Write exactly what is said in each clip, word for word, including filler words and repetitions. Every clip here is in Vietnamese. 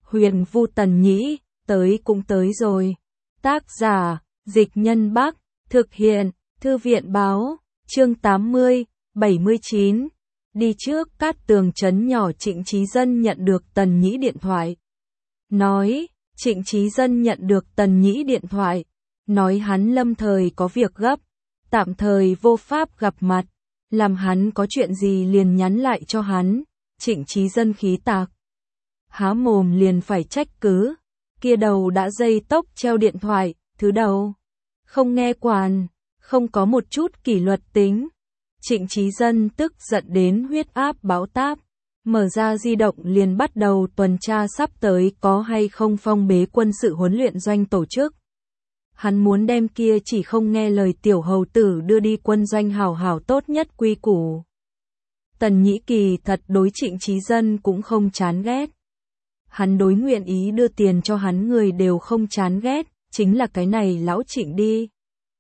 Huyền Vu Tần Nhĩ, tới cũng tới rồi. Tác giả, Dịch Nhân Bắc, thực hiện, Thư viện Báo, chương tám mươi, bảy mươi chín. Đi trước Cát Tường trấn nhỏ. Trịnh Chí Dân nhận được Tần Nhĩ điện thoại. Nói, Trịnh Chí Dân nhận được Tần Nhĩ điện thoại. Nói hắn lâm thời có việc gấp, tạm thời vô pháp gặp mặt. Làm hắn có chuyện gì liền nhắn lại cho hắn. Trịnh Chí Dân khí tạc. Há mồm liền phải trách cứ. Kia đầu đã dây tốc treo điện thoại, thứ đầu. Không nghe quản, không có một chút kỷ luật tính. Trịnh Chí Dân tức giận đến huyết áp báo táp. Mở ra di động liền bắt đầu tuần tra sắp tới có hay không phong bế quân sự huấn luyện doanh tổ chức. Hắn muốn đem kia chỉ không nghe lời tiểu hầu tử đưa đi quân doanh hảo hảo tốt nhất quy củ. Tần Nhĩ Kỳ thật đối Trịnh Chí Dân cũng không chán ghét. Hắn đối nguyện ý đưa tiền cho hắn người đều không chán ghét, chính là cái này lão Trịnh đi.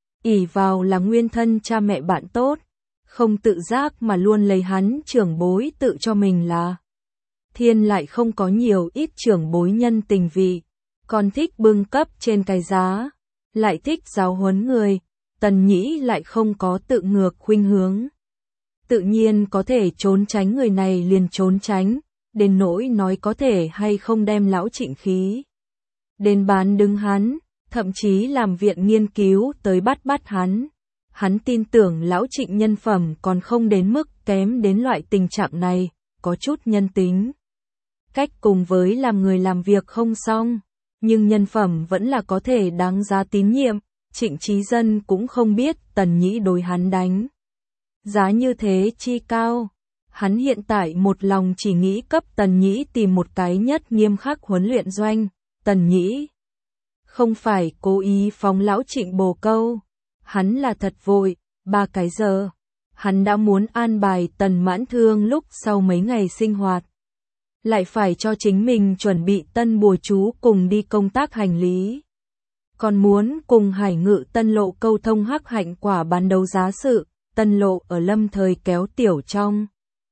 Ỷ vào là nguyên thân cha mẹ bạn tốt, không tự giác mà luôn lấy hắn trưởng bối tự cho mình là. Thiên lại không có nhiều ít trưởng bối nhân tình vị, còn thích bưng cấp trên cái giá, lại thích giáo huấn người, Tần Nhĩ lại không có tự ngược khuynh hướng. Tự nhiên có thể trốn tránh người này liền trốn tránh, đến nỗi nói có thể hay không đem lão Trịnh khí. Đến bán đứng hắn, thậm chí làm viện nghiên cứu tới bắt bắt hắn. Hắn tin tưởng lão Trịnh nhân phẩm còn không đến mức kém đến loại tình trạng này, có chút nhân tính. Cách cùng với làm người làm việc không xong, nhưng nhân phẩm vẫn là có thể đáng giá tín nhiệm. Trịnh Chí Dân cũng không biết Tần Nhĩ đối hắn đánh giá như thế chi cao. Hắn hiện tại một lòng chỉ nghĩ cấp Tần Nhĩ tìm một cái nhất nghiêm khắc huấn luyện doanh. Tần Nhĩ không phải cố ý phóng lão Trịnh bồ câu, hắn là thật vội. Ba cái giờ, hắn đã muốn an bài Tần Mãn Thương lúc sau mấy ngày sinh hoạt. Lại phải cho chính mình chuẩn bị tân bùa chú cùng đi công tác hành lý. Còn muốn cùng Hải Ngự Tân Lộ câu thông hắc hạnh quả bán đấu giá sự. Tân Lộ ở lâm thời kéo tiểu trong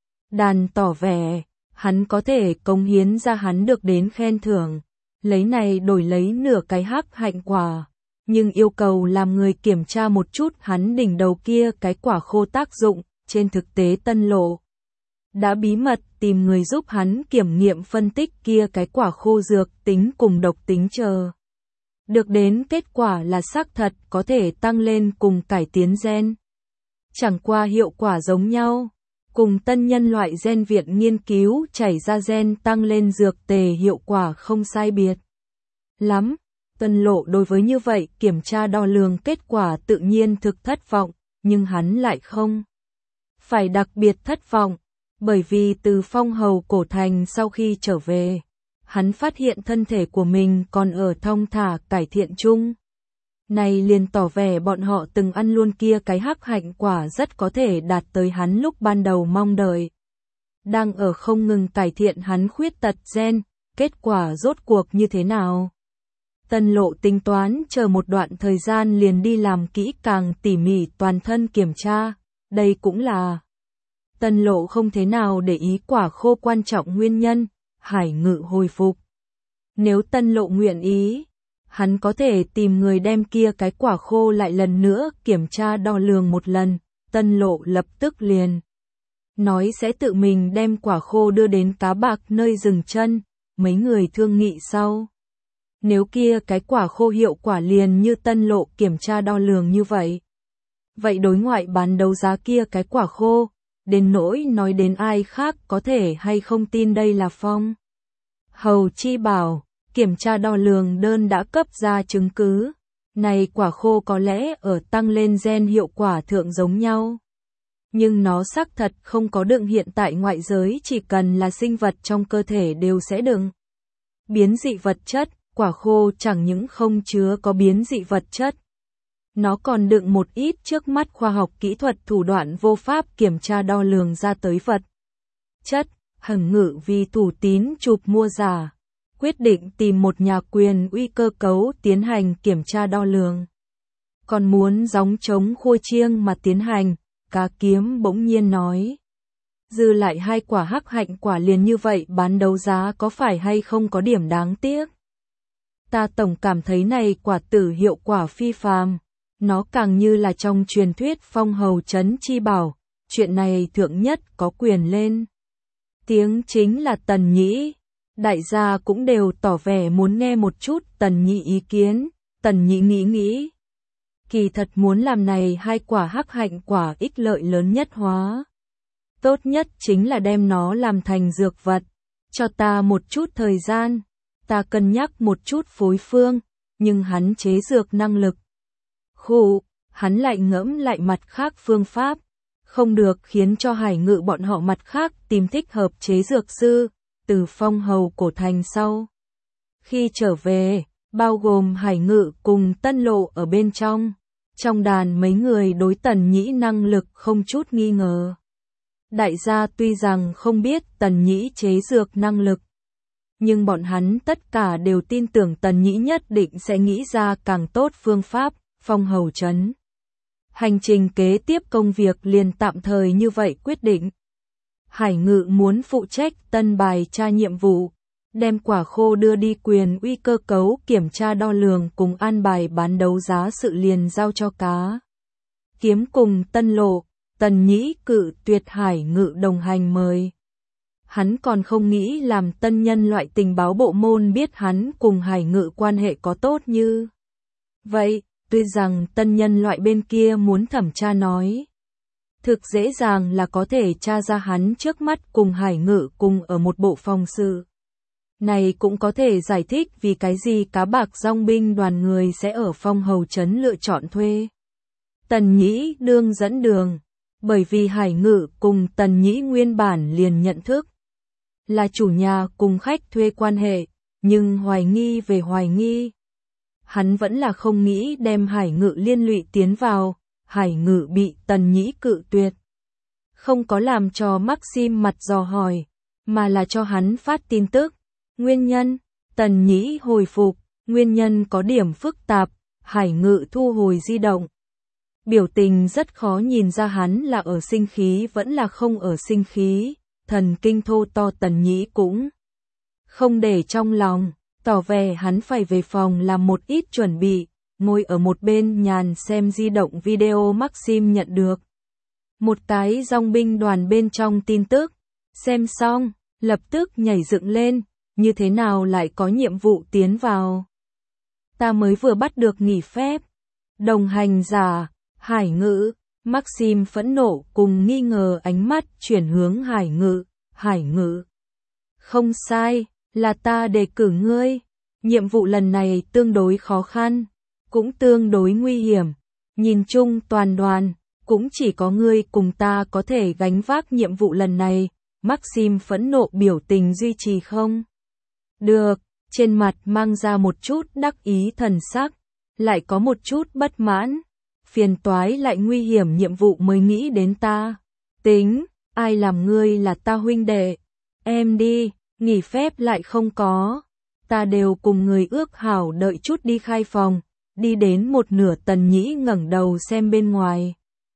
đàn tỏ vẻ, hắn có thể cống hiến ra hắn được đến khen thưởng, lấy này đổi lấy nửa cái hắc hạnh quả, nhưng yêu cầu làm người kiểm tra một chút hắn đỉnh đầu kia cái quả khô tác dụng. Trên thực tế Tân Lộ đã bí mật tìm người giúp hắn kiểm nghiệm phân tích kia cái quả khô dược tính cùng độc tính chờ. Được đến kết quả là xác thật có thể tăng lên cùng cải tiến gen. Chẳng qua hiệu quả giống nhau, cùng tân nhân loại gen viện nghiên cứu chảy ra gen tăng lên dược tề hiệu quả không sai biệt lắm. Tân Lộ đối với như vậy kiểm tra đo lường kết quả tự nhiên thực thất vọng, nhưng hắn lại không phải đặc biệt thất vọng, bởi vì từ Phong Hầu Cổ Thành sau khi trở về, hắn phát hiện thân thể của mình còn ở thong thả cải thiện chung. Này liền tỏ vẻ bọn họ từng ăn luôn kia cái hắc hạnh quả rất có thể đạt tới hắn lúc ban đầu mong đợi. Đang ở không ngừng cải thiện hắn khuyết tật gen, kết quả rốt cuộc như thế nào? Tân Lộ tính toán chờ một đoạn thời gian liền đi làm kỹ càng tỉ mỉ toàn thân kiểm tra, đây cũng là Tân Lộ không thế nào để ý quả khô quan trọng nguyên nhân. Hải Ngự hồi phục. Nếu Tân Lộ nguyện ý, hắn có thể tìm người đem kia cái quả khô lại lần nữa kiểm tra đo lường một lần. Tân Lộ lập tức liền nói sẽ tự mình đem quả khô đưa đến Cá Bạc nơi dừng chân. Mấy người thương nghị sau, nếu kia cái quả khô hiệu quả liền như Tân Lộ kiểm tra đo lường như vậy, vậy đối ngoại bán đấu giá kia cái quả khô, đến nỗi nói đến ai khác có thể hay không tin đây là Phong Hầu chi bảo, kiểm tra đo lường đơn đã cấp ra chứng cứ. Này quả khô có lẽ ở tăng lên gen hiệu quả thượng giống nhau, nhưng nó xác thật không có đựng hiện tại ngoại giới chỉ cần là sinh vật trong cơ thể đều sẽ đựng biến dị vật chất. Quả khô chẳng những không chứa có biến dị vật chất, nó còn đựng một ít trước mắt khoa học kỹ thuật thủ đoạn vô pháp kiểm tra đo lường ra tới vật chất. Hằng Ngự vì thủ tín chụp mua giả, quyết định tìm một nhà quyền uy cơ cấu tiến hành kiểm tra đo lường. Còn muốn gióng trống khua chiêng mà tiến hành. Cá Kiếm bỗng nhiên nói, dư lại hai quả hắc hạnh quả liền như vậy bán đấu giá có phải hay không có điểm đáng tiếc. Ta tổng cảm thấy này quả tử hiệu quả phi phàm, nó càng như là trong truyền thuyết phong hầu trấn chi bảo, chuyện này thượng nhất có quyền lên tiếng chính là Tần Nhĩ. Đại gia cũng đều tỏ vẻ muốn nghe một chút Tần Nhĩ ý kiến. Tần Nhĩ nghĩ nghĩ, kỳ thật muốn làm này hai quả hắc hạnh quả ích lợi lớn nhất hóa. Tốt nhất chính là đem nó làm thành dược vật, cho ta một chút thời gian, ta cân nhắc một chút phối phương, nhưng hắn chế dược năng lực. Khụ, hắn lại ngẫm lại mặt khác phương pháp, không được khiến cho Hải Ngự bọn họ mặt khác tìm thích hợp chế dược sư, từ phong hầu cổ thành sau. Khi trở về, bao gồm Hải Ngự cùng Tân Lộ ở bên trong, trong đàn mấy người đối Tần Nhĩ năng lực không chút nghi ngờ. Đại gia tuy rằng không biết Tần Nhĩ chế dược năng lực, nhưng bọn hắn tất cả đều tin tưởng Tần Nhĩ nhất định sẽ nghĩ ra càng tốt phương pháp, phong hầu trấn. Hành trình kế tiếp công việc liền tạm thời như vậy quyết định. Hải Ngự muốn phụ trách tân bài tra nhiệm vụ, đem quả khô đưa đi quyền uy cơ cấu kiểm tra đo lường cùng an bài bán đấu giá sự liền giao cho cá Kiếm cùng Tân Lộ. Tần Nhĩ cự tuyệt Hải Ngự đồng hành mời. Hắn còn không nghĩ làm tân nhân loại tình báo bộ môn biết hắn cùng Hải Ngự quan hệ có tốt như vậy, tuy rằng tân nhân loại bên kia muốn thẩm tra nói. Thực dễ dàng là có thể tra ra hắn trước mắt cùng Hải Ngự cùng ở một bộ phòng sự. Này cũng có thể giải thích vì cái gì cá bạc dòng binh đoàn người sẽ ở phong hầu trấn lựa chọn thuê Tần Nhĩ đương dẫn đường. Bởi vì Hải Ngự cùng Tần Nhĩ nguyên bản liền nhận thức là chủ nhà cùng khách thuê quan hệ, nhưng hoài nghi về hoài nghi. Hắn vẫn là không nghĩ đem Hải Ngự liên lụy tiến vào, Hải Ngự bị Tần Nhĩ cự tuyệt. Không có làm cho Maxim mặt dò hỏi, mà là cho hắn phát tin tức. Nguyên nhân, Tần Nhĩ hồi phục, nguyên nhân có điểm phức tạp, Hải Ngự thu hồi di động. Biểu tình rất khó nhìn ra hắn là ở sinh khí vẫn là không ở sinh khí, thần kinh thô to Tần Nhĩ cũng không để trong lòng, tỏ vẻ hắn phải về phòng làm một ít chuẩn bị, ngồi ở một bên nhàn xem di động video Maxim nhận được. Một cái dòng binh đoàn bên trong tin tức, xem xong, lập tức nhảy dựng lên, như thế nào lại có nhiệm vụ tiến vào. Ta mới vừa bắt được nghỉ phép, đồng hành giả. Hải Ngự, Maxim phẫn nộ cùng nghi ngờ ánh mắt chuyển hướng Hải Ngự, Hải Ngự. Không sai, là ta đề cử ngươi, nhiệm vụ lần này tương đối khó khăn, cũng tương đối nguy hiểm, nhìn chung toàn đoàn, cũng chỉ có ngươi cùng ta có thể gánh vác nhiệm vụ lần này, Maxim phẫn nộ biểu tình duy trì không? Được, trên mặt mang ra một chút đắc ý thần sắc, lại có một chút bất mãn. Phiền toái lại nguy hiểm nhiệm vụ mới nghĩ đến ta. Tính, ai làm ngươi là ta huynh đệ. Em đi, nghỉ phép lại không có. Ta đều cùng người ước hảo đợi chút đi khai phòng. Đi đến một nửa Tần Nhĩ ngẩng đầu xem bên ngoài.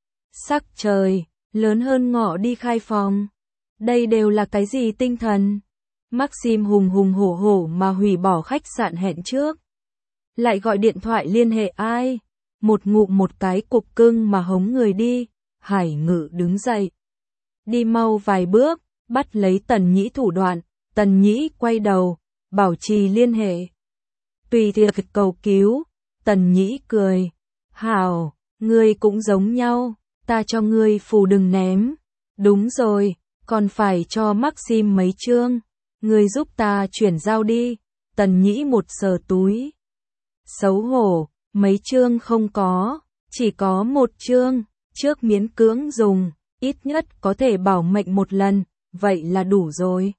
Sắc trời, lớn hơn ngọ đi khai phòng. Đây đều là cái gì tinh thần? Maxim hùng hùng hổ hổ mà hủy bỏ khách sạn hẹn trước. Lại gọi điện thoại liên hệ ai? Một ngụm một cái cục cưng mà hống người đi, Hải Ngự đứng dậy. Đi mau vài bước, bắt lấy Tần Nhĩ thủ đoạn, Tần Nhĩ quay đầu, bảo trì liên hệ. Tùy tiệc cầu cứu, Tần Nhĩ cười. Hảo, ngươi cũng giống nhau, ta cho ngươi phù đừng ném. Đúng rồi, còn phải cho Maxim mấy chương. Ngươi giúp ta chuyển giao đi, Tần Nhĩ một sờ túi. Xấu hổ. Mấy chương không có, chỉ có một chương, trước miễn cưỡng dùng, ít nhất có thể bảo mệnh một lần, vậy là đủ rồi.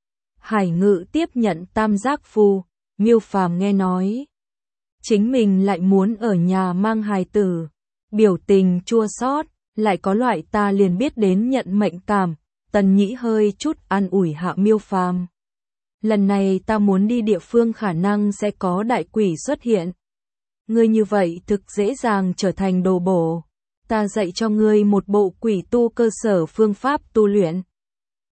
Hải Ngự tiếp nhận tam giác phù, Miêu Phàm nghe nói. Chính mình lại muốn ở nhà mang hài tử, biểu tình chua xót, lại có loại ta liền biết đến nhận mệnh cảm, Tần Nhĩ hơi chút an ủi hạ Miêu Phàm. Lần này ta muốn đi địa phương khả năng sẽ có đại quỷ xuất hiện. Ngươi như vậy thực dễ dàng trở thành đồ bổ. Ta dạy cho ngươi một bộ quỷ tu cơ sở phương pháp tu luyện,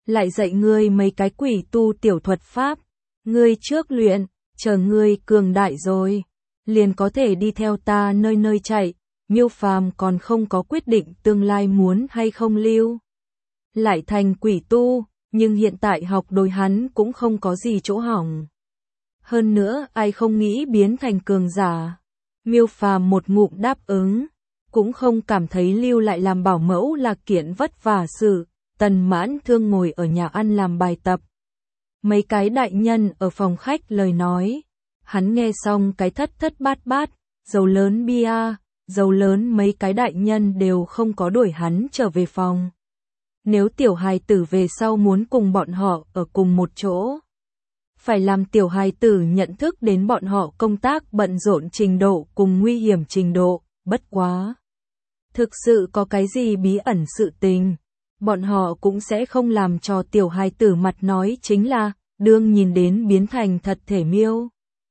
lại dạy ngươi mấy cái quỷ tu tiểu thuật pháp. Ngươi trước luyện, chờ ngươi cường đại rồi, liền có thể đi theo ta nơi nơi chạy. Miêu Phàm còn không có quyết định tương lai muốn hay không lưu lại thành quỷ tu, nhưng hiện tại học đối hắn cũng không có gì chỗ hỏng. Hơn nữa, ai không nghĩ biến thành cường giả. Miêu Phàm một ngụm đáp ứng, cũng không cảm thấy lưu lại làm bảo mẫu là kiện vất vả sự. Tần Mãn Thương ngồi ở nhà ăn làm bài tập. Mấy cái đại nhân ở phòng khách lời nói, hắn nghe xong cái thất thất bát bát, dầu lớn bia, dầu lớn mấy cái đại nhân đều không có đuổi hắn trở về phòng. Nếu tiểu hài tử về sau muốn cùng bọn họ ở cùng một chỗ, phải làm tiểu hài tử nhận thức đến bọn họ công tác bận rộn trình độ cùng nguy hiểm trình độ, bất quá. Thực sự có cái gì bí ẩn sự tình, bọn họ cũng sẽ không làm cho tiểu hài tử mặt nói chính là, đương nhìn đến biến thành thật thể Miêu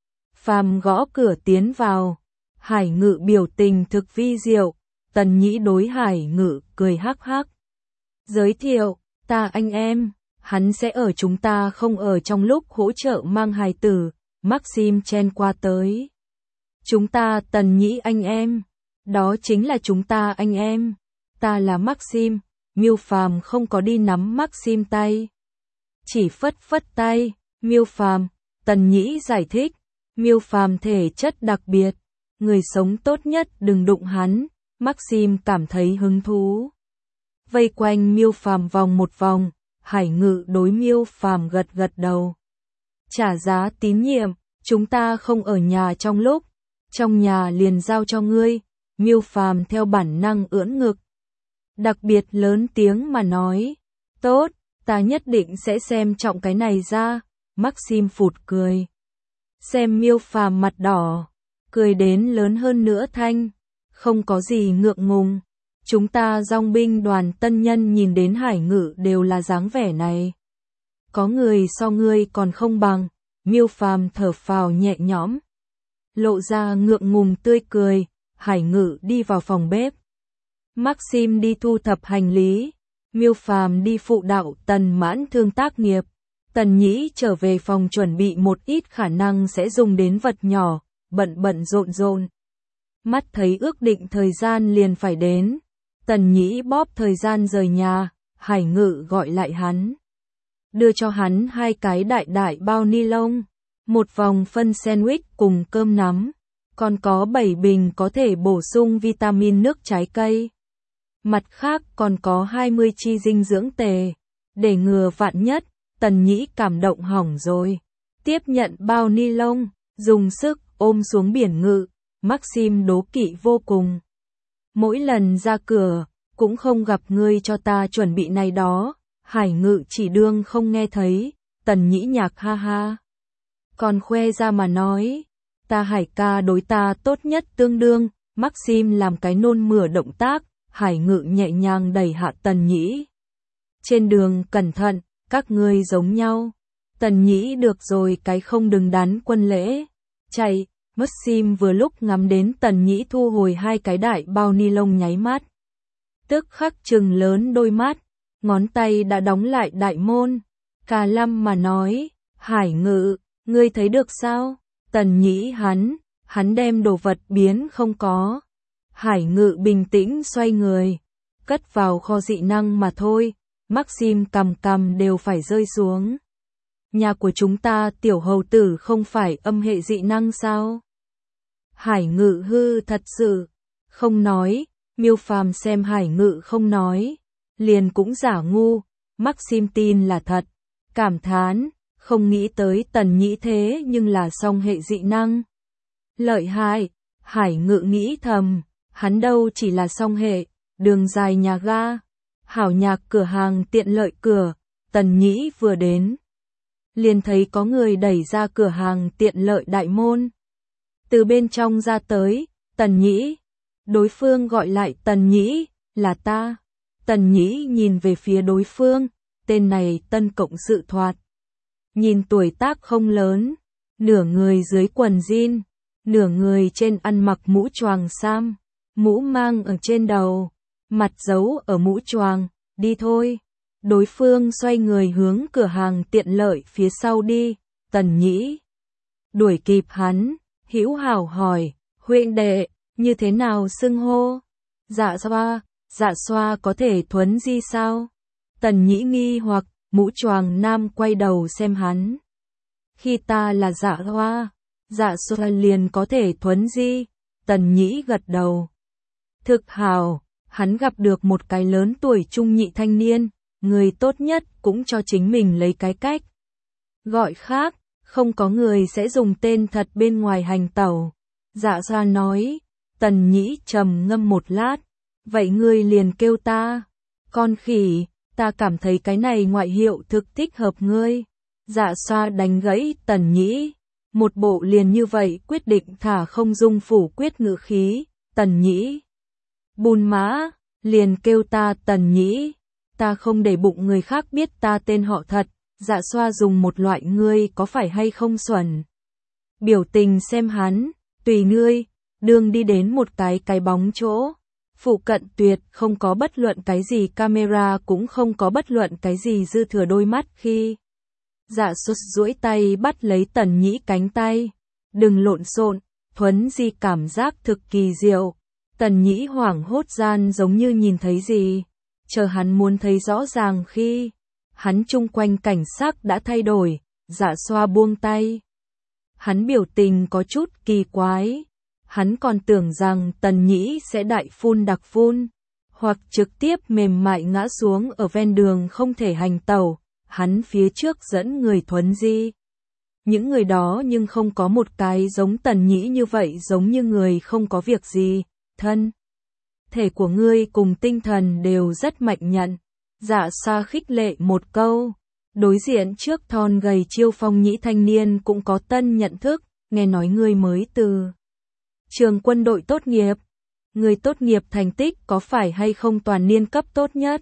Phàm gõ cửa tiến vào, Hải Ngự biểu tình thực vi diệu, Tần Nhĩ đối Hải Ngự cười hắc hắc. Giới thiệu, ta anh em, hắn sẽ ở chúng ta không ở trong lúc hỗ trợ mang hài tử. Maxim chen qua tới. Chúng ta Tần Nhĩ anh em, đó chính là chúng ta anh em, ta là Maxim. Miêu Phàm không có đi nắm Maxim tay, chỉ phất phất tay. Miêu Phàm, Tần Nhĩ giải thích, Miêu Phàm thể chất đặc biệt, người sống tốt nhất đừng đụng hắn. Maxim cảm thấy hứng thú, vây quanh Miêu Phàm vòng một vòng. Hải Ngự đối Miêu Phàm gật gật đầu. Trả giá tín nhiệm, chúng ta không ở nhà trong lúc, trong nhà liền giao cho ngươi. Miêu Phàm theo bản năng ưỡn ngực, đặc biệt lớn tiếng mà nói, tốt, ta nhất định sẽ xem trọng cái này ra. Maxim phụt cười, xem Miêu Phàm mặt đỏ, cười đến lớn hơn nữa thanh, không có gì ngượng ngùng. Chúng ta dòng binh đoàn tân nhân nhìn đến Hải Ngự đều là dáng vẻ này. Có người so ngươi còn không bằng. Miêu Phàm thở phào nhẹ nhõm, lộ ra ngượng ngùng tươi cười. Hải Ngự đi vào phòng bếp, Maxim đi thu thập hành lý, Miêu Phàm đi phụ đạo Tần Mãn Thương tác nghiệp. Tần Nhĩ trở về phòng chuẩn bị một ít khả năng sẽ dùng đến vật nhỏ, bận bận rộn rộn. Mắt thấy ước định thời gian liền phải đến, Tần Nhĩ bóp thời gian rời nhà. Hải Ngự gọi lại hắn, đưa cho hắn hai cái đại đại bao ni lông, một vòng phân sandwich cùng cơm nắm, còn có bảy bình có thể bổ sung vitamin nước trái cây. Mặt khác còn có hai mươi chi dinh dưỡng tề, để ngừa vạn nhất. Tần Nhĩ cảm động hỏng rồi, tiếp nhận bao ni lông, dùng sức ôm xuống biển Ngự. Maxim đố kỵ vô cùng, mỗi lần ra cửa, cũng không gặp ngươi cho ta chuẩn bị này đó. Hải Ngự chỉ đương không nghe thấy. Tần Nhĩ nhạc ha ha, còn khoe ra mà nói, ta Hải ca đối ta tốt nhất tương đương. Maxim làm cái nôn mửa động tác, Hải Ngự nhẹ nhàng đẩy hạ Tần Nhĩ. Trên đường cẩn thận, các ngươi giống nhau. Tần Nhĩ được rồi cái không đừng đắn quân lễ, chạy. Maxim vừa lúc ngắm đến Tần Nhĩ thu hồi hai cái đại bao ni lông nháy mắt, tức khắc trừng lớn đôi mắt, ngón tay đã đóng lại đại môn. Cà lăm mà nói, Hải Ngự, ngươi thấy được sao? Tần Nhĩ hắn, hắn đem đồ vật biến không có. Hải Ngự bình tĩnh xoay người, cất vào kho dị năng mà thôi. Maxim cầm cầm đều phải rơi xuống. Nhà của chúng ta tiểu hầu tử không phải âm hệ dị năng sao? Hải Ngự hư thật sự, không nói. Miêu Phàm xem Hải Ngự không nói, liền cũng giả ngu. Maxim tin là thật, cảm thán, không nghĩ tới Tần Nhĩ thế nhưng là song hệ dị năng. Lợi hại, Hải Ngự nghĩ thầm, hắn đâu chỉ là song hệ, đường dài nhà ga, hảo nhạc cửa hàng tiện lợi cửa. Tần Nhĩ vừa đến, liền thấy có người đẩy ra cửa hàng tiện lợi đại môn. Từ bên trong ra tới, Tần Nhĩ. Đối phương gọi lại Tần Nhĩ, là ta. Tần Nhĩ nhìn về phía đối phương, tên này tân cộng sự thoạt. Nhìn tuổi tác không lớn, nửa người dưới quần jean, nửa người trên ăn mặc mũ choàng sam, mũ mang ở trên đầu, mặt giấu ở mũ choàng, đi thôi. Đối phương xoay người hướng cửa hàng tiện lợi phía sau đi, Tần Nhĩ đuổi kịp hắn, hữu hảo hỏi, huynh đệ, như thế nào xưng hô? Dạ xoa, dạ xoa có thể thuấn di sao? Tần Nhĩ nghi hoặc, mũ choàng nam quay đầu xem hắn. Khi ta là dạ hoa, dạ xoa liền có thể thuấn di, Tần Nhĩ gật đầu. Thực hào, hắn gặp được một cái lớn tuổi trung nhị thanh niên, người tốt nhất cũng cho chính mình lấy cái cách gọi khác, không có người sẽ dùng tên thật bên ngoài hành tẩu. Dạ xoa nói, Tần Nhĩ trầm ngâm một lát, vậy ngươi liền kêu ta, con khỉ, ta cảm thấy cái này ngoại hiệu thực thích hợp ngươi. Dạ xoa đánh gãy Tần Nhĩ, một bộ liền như vậy quyết định thả không dung phủ quyết ngữ khí, Tần Nhĩ. Bùn mã, liền kêu ta Tần Nhĩ, ta không để bụng người khác biết ta tên họ thật. Dạ xoa dùng một loại ngươi có phải hay không xuẩn biểu tình xem hắn, tùy ngươi, đường đi đến một cái cái bóng chỗ. Phụ cận tuyệt không có bất luận cái gì camera cũng không có bất luận cái gì dư thừa đôi mắt khi. Dạ xuất duỗi tay bắt lấy Tần Nhĩ cánh tay. Đừng lộn xộn, thuấn di cảm giác thực kỳ diệu. Tần Nhĩ hoảng hốt gian giống như nhìn thấy gì. Chờ hắn muốn thấy rõ ràng khi. Hắn chung quanh cảnh sắc đã thay đổi, dạ xoa buông tay. Hắn biểu tình có chút kỳ quái. Hắn còn tưởng rằng Tần Nhĩ sẽ đại phun đặc phun, hoặc trực tiếp mềm mại ngã xuống ở ven đường không thể hành tẩu. Hắn phía trước dẫn người thuấn di. Những người đó nhưng không có một cái giống Tần Nhĩ như vậy, giống như người không có việc gì. Thân thể của ngươi cùng tinh thần đều rất mạnh nhận. Dạ xoa khích lệ một câu. Đối diện trước thon gầy chiêu phong nhĩ thanh niên cũng có tân nhận thức. Nghe nói ngươi mới từ trường quân đội tốt nghiệp. Người tốt nghiệp thành tích có phải hay không toàn niên cấp tốt nhất?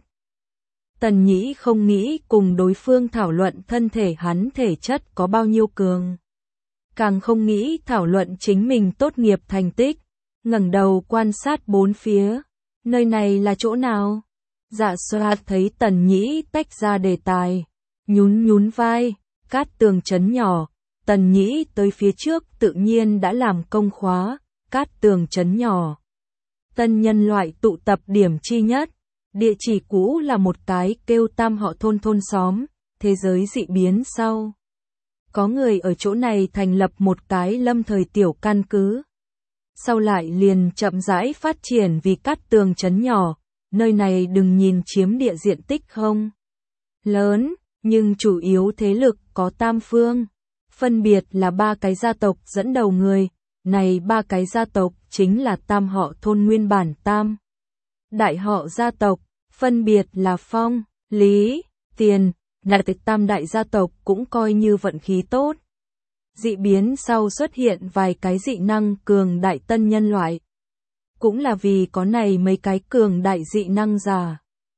Tần Nhĩ không nghĩ cùng đối phương thảo luận thân thể hắn thể chất có bao nhiêu cường. Càng không nghĩ thảo luận chính mình tốt nghiệp thành tích. Ngẩng đầu quan sát bốn phía. Nơi này là chỗ nào? Dạ xoa thấy Tần Nhĩ tách ra đề tài. Nhún nhún vai, Cát Tường trấn nhỏ. Tần Nhĩ tới phía trước tự nhiên đã làm công khóa. Cát Tường trấn nhỏ. Tân nhân loại tụ tập điểm chi nhất. Địa chỉ cũ là một cái kêu Tam Họ thôn thôn xóm. Thế giới dị biến sau. Có người ở chỗ này thành lập một cái lâm thời tiểu căn cứ. Sau lại liền chậm rãi phát triển vì Cát Tường trấn nhỏ. Nơi này đừng nhìn chiếm địa diện tích không lớn, nhưng chủ yếu thế lực có tam phương. Phân biệt là ba cái gia tộc dẫn đầu người. Này ba cái gia tộc chính là Tam Họ thôn nguyên bản Tam đại họ gia tộc, phân biệt là Phong, Lý, Tiền. Đại tịch Tam đại gia tộc cũng coi như vận khí tốt. Dị biến sau xuất hiện vài cái dị năng cường đại tân nhân loại. Cũng là vì có này mấy cái cường đại dị năng già.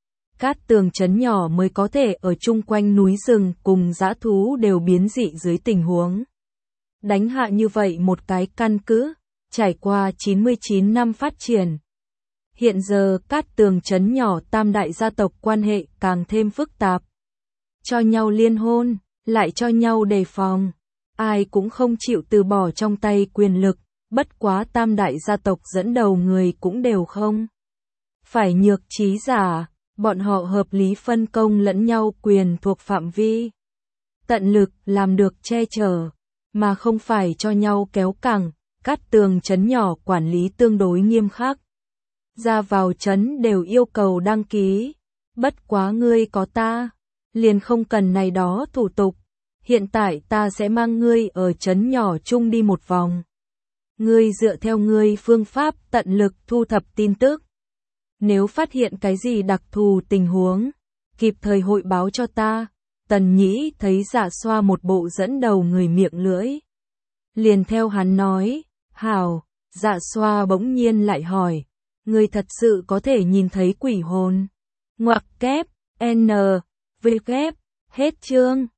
Cát Tường trấn nhỏ mới có thể ở chung quanh núi rừng cùng dã thú đều biến dị dưới tình huống. Đánh hạ như vậy một cái căn cứ, trải qua chín mươi chín năm phát triển. Hiện giờ Cát Tường trấn nhỏ tam đại gia tộc quan hệ càng thêm phức tạp. Cho nhau liên hôn, lại cho nhau đề phòng. Ai cũng không chịu từ bỏ trong tay quyền lực, bất quá tam đại gia tộc dẫn đầu người cũng đều không. Phải nhược trí giả, bọn họ hợp lý phân công lẫn nhau quyền thuộc phạm vi. Tận lực làm được che chở, mà không phải cho nhau kéo cẳng. Cát Tường trấn nhỏ quản lý tương đối nghiêm khắc. Ra vào trấn đều yêu cầu đăng ký. Bất quá ngươi có ta, liền không cần này đó thủ tục. Hiện tại ta sẽ mang ngươi ở trấn nhỏ chung đi một vòng. Ngươi dựa theo ngươi phương pháp tận lực thu thập tin tức. Nếu phát hiện cái gì đặc thù tình huống, kịp thời hội báo cho ta. Tần Nhĩ thấy Dạ xoa một bộ dẫn đầu người miệng lưỡi. Liền theo hắn nói, hảo. Dạ xoa bỗng nhiên lại hỏi, ngươi thật sự có thể nhìn thấy quỷ hồn? Ngoặc kép, N, V kép, hết chương.